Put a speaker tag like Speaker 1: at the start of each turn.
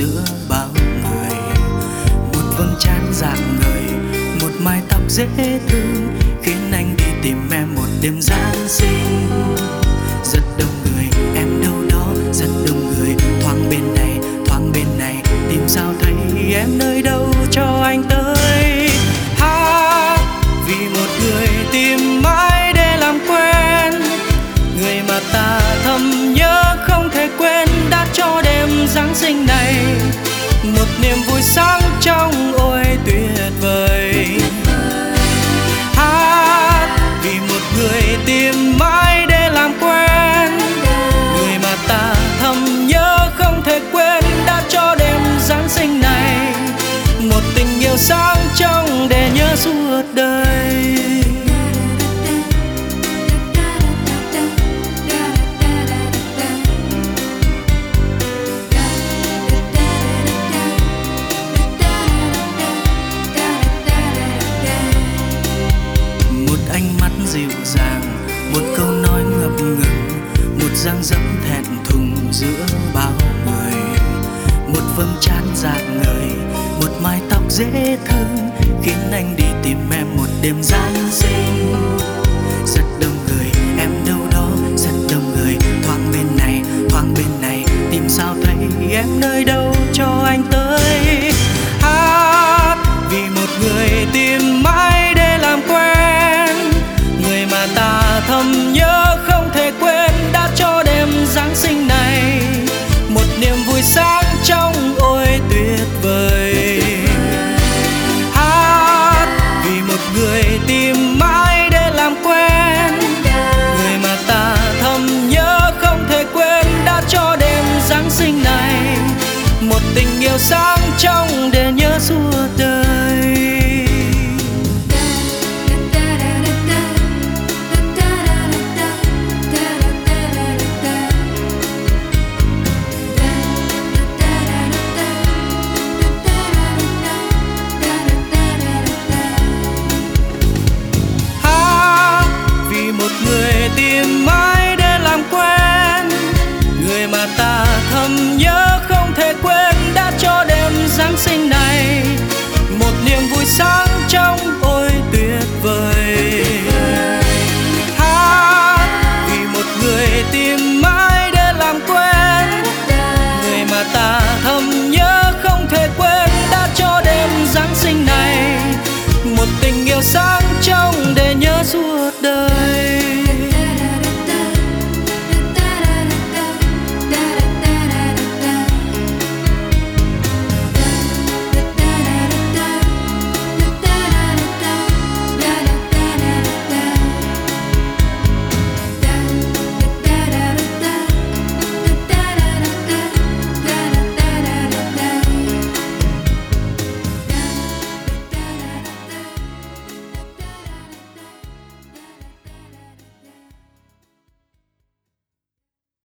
Speaker 1: giữa bao người. Một vầng trán dạng người, một mái tóc dễ thương, khiến anh đi tìm em một đêm Giáng sinh. Rất đông người, em đâu đó, rất đông người, thoáng bên này, thoáng bên này, tìm sao thấy em nơi đâu cho anh tới. Hát vì một người tìm mãi để làm quen, người mà ta thầm nhớ không thể quên, đã cho đêm Giáng sinh này một niềm vui sáng trong ôi tuyệt vời. Hát vì một người tìm mãi để làm quen, người mà ta thầm nhớ không thể quên, đã cho đêm Giáng sinh này một tình yêu sáng trong để nhớ suốt đời. Dịu dàng, một câu nói ngập ngừng, một dáng dấp thẹn thùng giữa bao người. Một vầng trán dạng người, một mái tóc dễ thương, khiến anh đi tìm em một đêm Giáng sinh. Rất đông người, em đâu đó, rất đông người, thoáng bên này, thoáng bên này, tìm sao thấy em nơi đâu cho anh tới. Hát vì một người tìm mãi để làm quen, người mà ta thầm nhớ không thể quên, đã cho đêm Giáng sinh này một niềm vui sáng trong ôi tuyệt vời. Hát vì một người tìm mãi để làm quen, người mà ta thầm nhớ không thể quên, đã cho đêm Giáng sinh này một tình yêu sáng trong để nhớ suốt đời. Tìm mãi để làm quen, người mà ta thầm nhớ không thể quên, đã cho đêm Giáng sinh này một niềm vui sáng trong ôi tuyệt vời. Hát vì một người tìm mãi để làm quen, người mà ta thầm nhớ không thể quên, đã cho đêm Giáng sinh này một tình yêu sáng